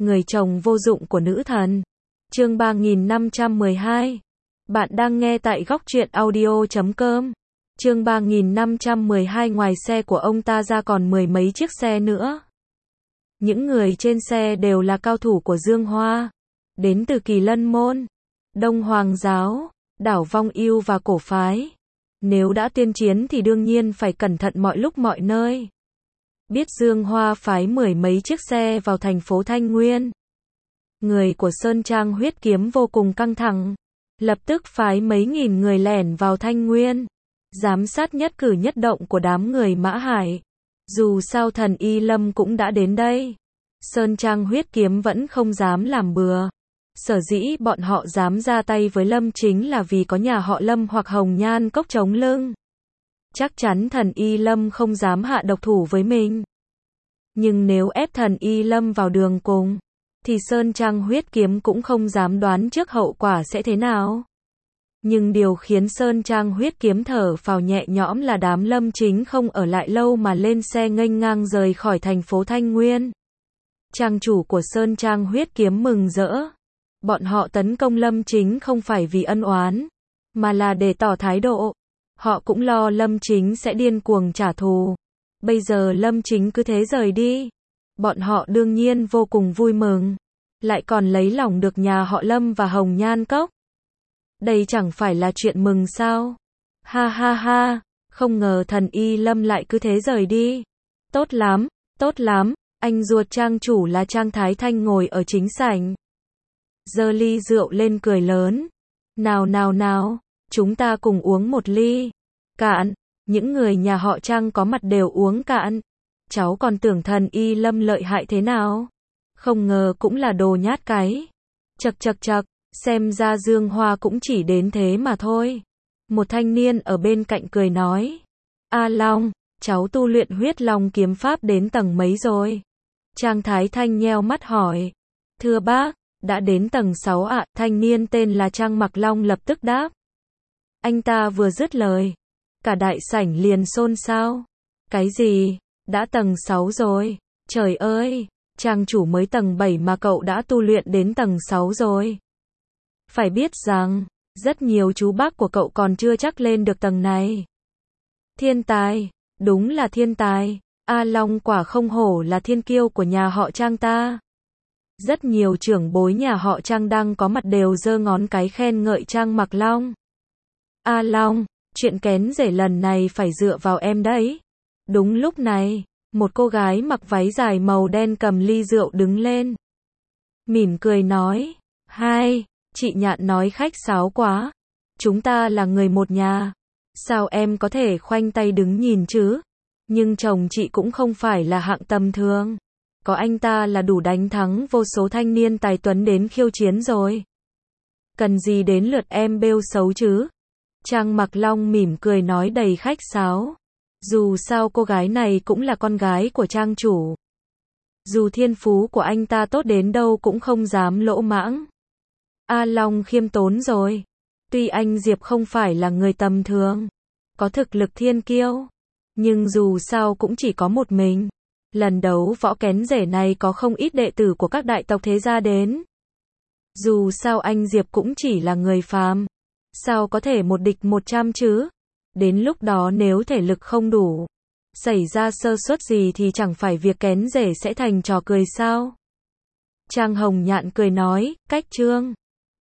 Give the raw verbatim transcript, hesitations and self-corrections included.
người chồng vô dụng của nữ thần. Chương ba nghìn năm trăm mười hai. Bạn đang nghe tại góc truyện audio chấm com. Chương ba nghìn năm trăm mười hai. Ngoài xe của ông ta ra còn mười mấy chiếc xe nữa. Những người trên xe đều là cao thủ của Dương Hoa, đến từ Kỳ Lân Môn, Đông Hoàng Giáo, Đảo Vong Yêu và Cổ Phái. Nếu đã tiên chiến thì đương nhiên phải cẩn thận mọi lúc mọi nơi. Biết Dương Hoa phái mười mấy chiếc xe vào thành phố Thanh Nguyên, người của Sơn Trang Huyết Kiếm vô cùng căng thẳng, lập tức phái mấy nghìn người lẻn vào Thanh Nguyên, giám sát nhất cử nhất động của đám người Mã Hải. Dù sao thần Y Lâm cũng đã đến đây, Sơn Trang Huyết Kiếm vẫn không dám làm bừa. Sở dĩ bọn họ dám ra tay với Lâm chính là vì có nhà họ Lâm hoặc Hồng Nhan Cốc chống lưng. Chắc chắn thần Y Lâm không dám hạ độc thủ với mình. Nhưng nếu ép thần Y Lâm vào đường cùng, thì Sơn Trang Huyết Kiếm cũng không dám đoán trước hậu quả sẽ thế nào. Nhưng điều khiến Sơn Trang Huyết Kiếm thở phào nhẹ nhõm là đám Lâm chính không ở lại lâu mà lên xe nghênh ngang rời khỏi thành phố Thanh Nguyên. Trang chủ của Sơn Trang Huyết Kiếm mừng rỡ. Bọn họ tấn công Lâm chính không phải vì ân oán, mà là để tỏ thái độ. Họ cũng lo Lâm chính sẽ điên cuồng trả thù. Bây giờ Lâm chính cứ thế rời đi, bọn họ đương nhiên vô cùng vui mừng, lại còn lấy lòng được nhà họ Lâm và Hồng Nhan Cốc. Đây chẳng phải là chuyện mừng sao? Ha ha ha, không ngờ thần Y Lâm lại cứ thế rời đi. Tốt lắm, tốt lắm, anh ruột trang chủ là Trang Thái Thanh ngồi ở chính sảnh, giơ ly rượu lên cười lớn. Nào nào nào, chúng ta cùng uống một ly. Cạn. Những người nhà họ Trang có mặt đều uống cạn. Cháu còn tưởng thần Y Lâm lợi hại thế nào, không ngờ cũng là đồ nhát cái. Chậc chậc chậc, xem ra Dương Hoa cũng chỉ đến thế mà thôi. Một thanh niên ở bên cạnh cười nói. A Long, cháu tu luyện huyết long kiếm pháp đến tầng mấy rồi? Trang Thái Thanh nheo mắt hỏi. Thưa bác, đã đến tầng sáu ạ. Thanh niên tên là Trang Mặc Long lập tức đáp. Anh ta vừa dứt lời, cả đại sảnh liền xôn xao. Cái gì? Đã tầng sáu rồi? Trời ơi, trang chủ mới tầng bảy mà cậu đã tu luyện đến tầng sáu rồi. Phải biết rằng, rất nhiều chú bác của cậu còn chưa chắc lên được tầng này. Thiên tài, đúng là thiên tài. A Long quả không hổ là thiên kiêu của nhà họ Trang ta. Rất nhiều trưởng bối nhà họ Trang đang có mặt đều giơ ngón cái khen ngợi Trang Mặc Long. A Long, chuyện kén rể lần này phải dựa vào em đấy. Đúng lúc này, một cô gái mặc váy dài màu đen cầm ly rượu đứng lên, mỉm cười nói. Hai, chị Nhạn nói khách sáo quá. Chúng ta là người một nhà, sao em có thể khoanh tay đứng nhìn chứ? Nhưng chồng chị cũng không phải là hạng tầm thường. Có anh ta là đủ đánh thắng vô số thanh niên tài tuấn đến khiêu chiến rồi. Cần gì đến lượt em bêu xấu chứ? Trang Mặc Long mỉm cười nói đầy khách sáo. Dù sao cô gái này cũng là con gái của trang chủ. Dù thiên phú của anh ta tốt đến đâu cũng không dám lỗ mãng. A Long khiêm tốn rồi. Tuy anh Diệp không phải là người tầm thường, có thực lực thiên kiêu, nhưng dù sao cũng chỉ có một mình. Lần đấu võ kén rể này có không ít đệ tử của các đại tộc thế gia đến. Dù sao anh Diệp cũng chỉ là người phàm, sao có thể một địch một trăm chứ? Đến lúc đó nếu thể lực không đủ, xảy ra sơ suất gì thì chẳng phải việc kén rể sẽ thành trò cười sao? Trang Hồng Nhạn cười nói. Cách chương